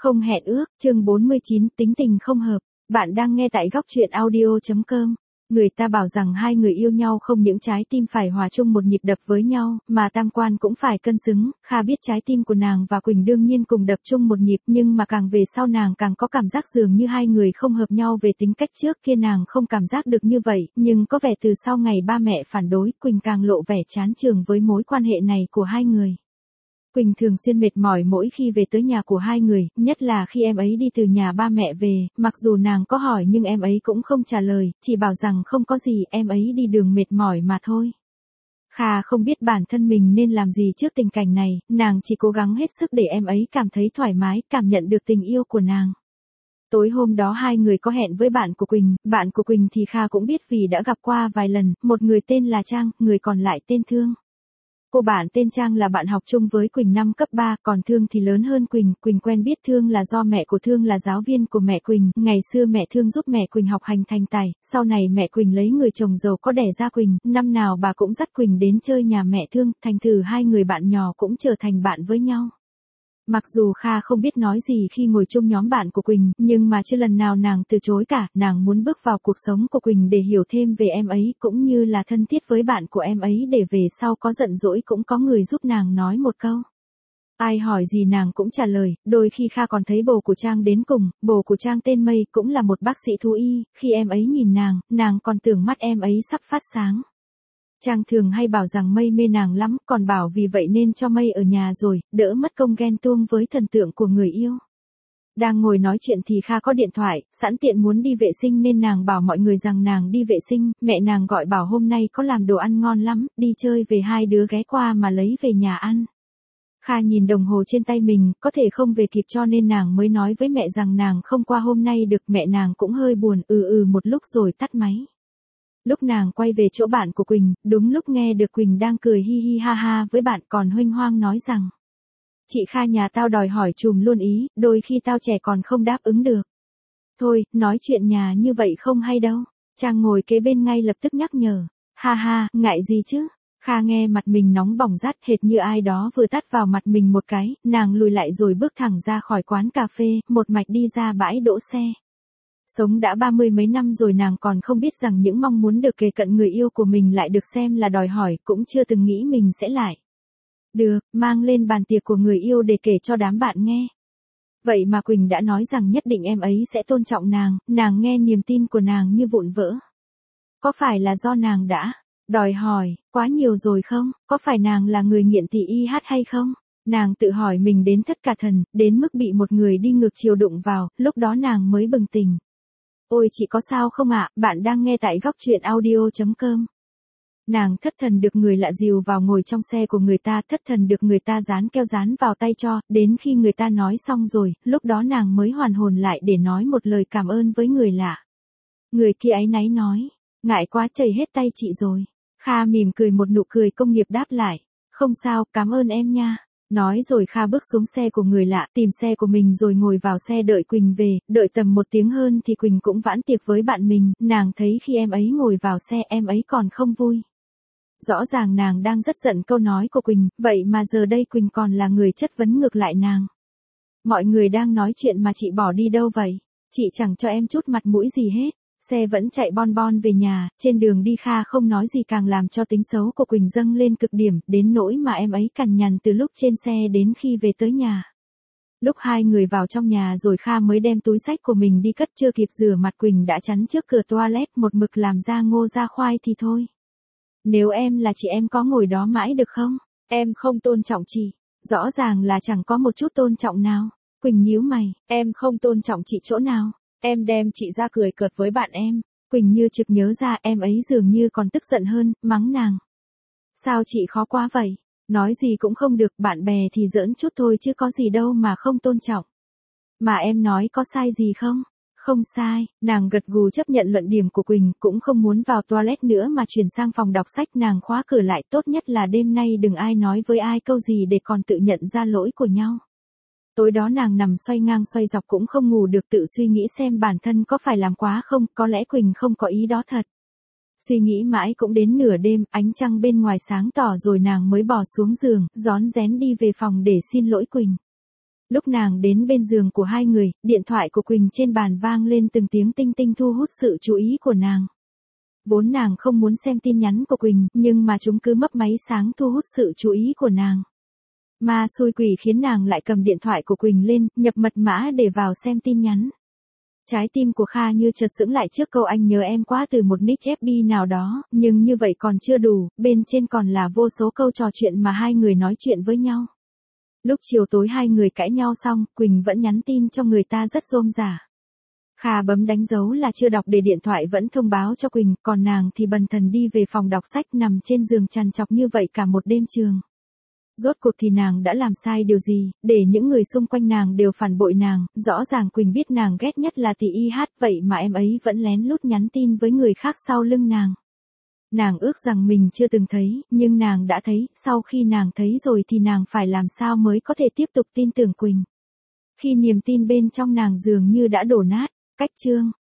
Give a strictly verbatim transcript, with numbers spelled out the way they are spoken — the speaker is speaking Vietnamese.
Không hẹn ước, chương bốn mươi chín, tính tình không hợp. Bạn đang nghe tại góc truyện audio chấm com. Người ta bảo rằng hai người yêu nhau không những trái tim phải hòa chung một nhịp đập với nhau, mà tam quan cũng phải cân xứng. Kha biết trái tim của nàng và Quỳnh đương nhiên cùng đập chung một nhịp, nhưng mà càng về sau nàng càng có cảm giác dường như hai người không hợp nhau về tính cách. Trước kia nàng không cảm giác được như vậy, nhưng có vẻ từ sau ngày ba mẹ phản đối, Quỳnh càng lộ vẻ chán chường với mối quan hệ này của hai người. Quỳnh thường xuyên mệt mỏi mỗi khi về tới nhà của hai người, nhất là khi em ấy đi từ nhà ba mẹ về, mặc dù nàng có hỏi nhưng em ấy cũng không trả lời, chỉ bảo rằng không có gì, em ấy đi đường mệt mỏi mà thôi. Kha không biết bản thân mình nên làm gì trước tình cảnh này, nàng chỉ cố gắng hết sức để em ấy cảm thấy thoải mái, cảm nhận được tình yêu của nàng. Tối hôm đó hai người có hẹn với bạn của Quỳnh, bạn của Quỳnh thì Kha cũng biết vì đã gặp qua vài lần, một người tên là Trang, người còn lại tên Thương. Cô bạn tên Trang là bạn học chung với Quỳnh năm cấp ba, còn Thương thì lớn hơn Quỳnh. Quỳnh quen biết Thương là do mẹ của Thương là giáo viên của mẹ Quỳnh. Ngày xưa mẹ Thương giúp mẹ Quỳnh học hành thành tài, sau này mẹ Quỳnh lấy người chồng giàu có đẻ ra Quỳnh. Năm nào bà cũng dắt Quỳnh đến chơi nhà mẹ Thương, thành thử hai người bạn nhỏ cũng trở thành bạn với nhau. Mặc dù Kha không biết nói gì khi ngồi chung nhóm bạn của Quỳnh, nhưng mà chưa lần nào nàng từ chối cả, nàng muốn bước vào cuộc sống của Quỳnh để hiểu thêm về em ấy, cũng như là thân thiết với bạn của em ấy để về sau có giận dỗi cũng có người giúp nàng nói một câu. Ai hỏi gì nàng cũng trả lời, đôi khi Kha còn thấy bồ của Trang đến cùng, bồ của Trang tên Mây, cũng là một bác sĩ thú y, khi em ấy nhìn nàng, nàng còn tưởng mắt em ấy sắp phát sáng. Trang thường hay bảo rằng Mây mê nàng lắm, còn bảo vì vậy nên cho Mây ở nhà rồi, đỡ mất công ghen tuông với thần tượng của người yêu. Đang ngồi nói chuyện thì Kha có điện thoại, sẵn tiện muốn đi vệ sinh nên nàng bảo mọi người rằng nàng đi vệ sinh, mẹ nàng gọi bảo hôm nay có làm đồ ăn ngon lắm, đi chơi về hai đứa ghé qua mà lấy về nhà ăn. Kha nhìn đồng hồ trên tay mình, có thể không về kịp cho nên nàng mới nói với mẹ rằng nàng không qua hôm nay được, mẹ nàng cũng hơi buồn, ừ ừ một lúc rồi tắt máy. Lúc nàng quay về chỗ bạn của Quỳnh, đúng lúc nghe được Quỳnh đang cười hi hi ha ha với bạn, còn huênh hoang nói rằng: Chị Kha nhà tao đòi hỏi chùm luôn ý, đôi khi tao trẻ còn không đáp ứng được. Thôi, nói chuyện nhà như vậy không hay đâu. Trang ngồi kế bên ngay lập tức nhắc nhở. Ha ha, ngại gì chứ. Kha nghe mặt mình nóng bỏng rát, hệt như ai đó vừa tát vào mặt mình một cái, nàng lùi lại rồi bước thẳng ra khỏi quán cà phê, một mạch đi ra bãi đỗ xe. Sống đã ba mươi mấy năm rồi nàng còn không biết rằng những mong muốn được kề cận người yêu của mình lại được xem là đòi hỏi, cũng chưa từng nghĩ mình sẽ lại được mang lên bàn tiệc của người yêu để kể cho đám bạn nghe. Vậy mà Quỳnh đã nói rằng nhất định em ấy sẽ tôn trọng nàng, nàng nghe niềm tin của nàng như vụn vỡ. Có phải là do nàng đã đòi hỏi quá nhiều rồi không? Có phải nàng là người nghiện thị y hát hay không? Nàng tự hỏi mình đến thất cả thần, đến mức bị một người đi ngược chiều đụng vào, lúc đó nàng mới bừng tỉnh. Ôi chị có sao không ạ, bạn đang nghe tại góc truyện audio chấm com. Nàng thất thần được người lạ dìu vào ngồi trong xe của người ta, thất thần được người ta dán keo dán vào tay cho, đến khi người ta nói xong rồi, lúc đó nàng mới hoàn hồn lại để nói một lời cảm ơn với người lạ. Người kia áy náy nói, ngại quá chảy hết tay chị rồi. Kha mỉm cười một nụ cười công nghiệp đáp lại, không sao, cảm ơn em nha. Nói rồi Kha bước xuống xe của người lạ, tìm xe của mình rồi ngồi vào xe đợi Quỳnh về, đợi tầm một tiếng hơn thì Quỳnh cũng vãn tiệc với bạn mình, nàng thấy khi em ấy ngồi vào xe em ấy còn không vui. Rõ ràng nàng đang rất giận câu nói của Quỳnh, vậy mà giờ đây Quỳnh còn là người chất vấn ngược lại nàng. Mọi người đang nói chuyện mà chị bỏ đi đâu vậy? Chị chẳng cho em chút mặt mũi gì hết. Xe vẫn chạy bon bon về nhà, trên đường đi Kha không nói gì càng làm cho tính xấu của Quỳnh dâng lên cực điểm, đến nỗi mà em ấy cằn nhằn từ lúc trên xe đến khi về tới nhà. Lúc hai người vào trong nhà rồi Kha mới đem túi xách của mình đi cất, chưa kịp rửa mặt Quỳnh đã chắn trước cửa toilet một mực làm ra ngô ra khoai thì thôi. Nếu em là chị em có ngồi đó mãi được không? Em không tôn trọng chị. Rõ ràng là chẳng có một chút tôn trọng nào. Quỳnh nhíu mày, em không tôn trọng chị chỗ nào? Em đem chị ra cười cợt với bạn em. Quỳnh như trực nhớ ra em ấy dường như còn tức giận hơn, mắng nàng. Sao chị khó quá vậy? Nói gì cũng không được, bạn bè thì giỡn chút thôi chứ có gì đâu mà không tôn trọng. Mà em nói có sai gì không? Không sai, nàng gật gù chấp nhận luận điểm của Quỳnh, cũng không muốn vào toilet nữa mà chuyển sang phòng đọc sách, nàng khóa cửa lại, tốt nhất là đêm nay đừng ai nói với ai câu gì để còn tự nhận ra lỗi của nhau. Tối đó nàng nằm xoay ngang xoay dọc cũng không ngủ được, tự suy nghĩ xem bản thân có phải làm quá không, có lẽ Quỳnh không có ý đó thật. Suy nghĩ mãi cũng đến nửa đêm, ánh trăng bên ngoài sáng tỏ rồi nàng mới bỏ xuống giường, rón rén đi về phòng để xin lỗi Quỳnh. Lúc nàng đến bên giường của hai người, điện thoại của Quỳnh trên bàn vang lên từng tiếng tinh tinh thu hút sự chú ý của nàng. Vốn nàng không muốn xem tin nhắn của Quỳnh, nhưng mà chúng cứ mấp máy sáng thu hút sự chú ý của nàng. Ma xui quỷ khiến nàng lại cầm điện thoại của Quỳnh lên, nhập mật mã để vào xem tin nhắn. Trái tim của Kha như chợt sững lại trước câu anh nhớ em quá từ một nick ép bê nào đó, nhưng như vậy còn chưa đủ, bên trên còn là vô số câu trò chuyện mà hai người nói chuyện với nhau. Lúc chiều tối hai người cãi nhau xong, Quỳnh vẫn nhắn tin cho người ta rất rôm rả. Kha bấm đánh dấu là chưa đọc để điện thoại vẫn thông báo cho Quỳnh, còn nàng thì bần thần đi về phòng đọc sách nằm trên giường trằn trọc như vậy cả một đêm trường. Rốt cuộc thì nàng đã làm sai điều gì, để những người xung quanh nàng đều phản bội nàng, rõ ràng Quỳnh biết nàng ghét nhất là tỷ y hát, vậy mà em ấy vẫn lén lút nhắn tin với người khác sau lưng nàng. Nàng ước rằng mình chưa từng thấy, nhưng nàng đã thấy, sau khi nàng thấy rồi thì nàng phải làm sao mới có thể tiếp tục tin tưởng Quỳnh. Khi niềm tin bên trong nàng dường như đã đổ nát, cách chương.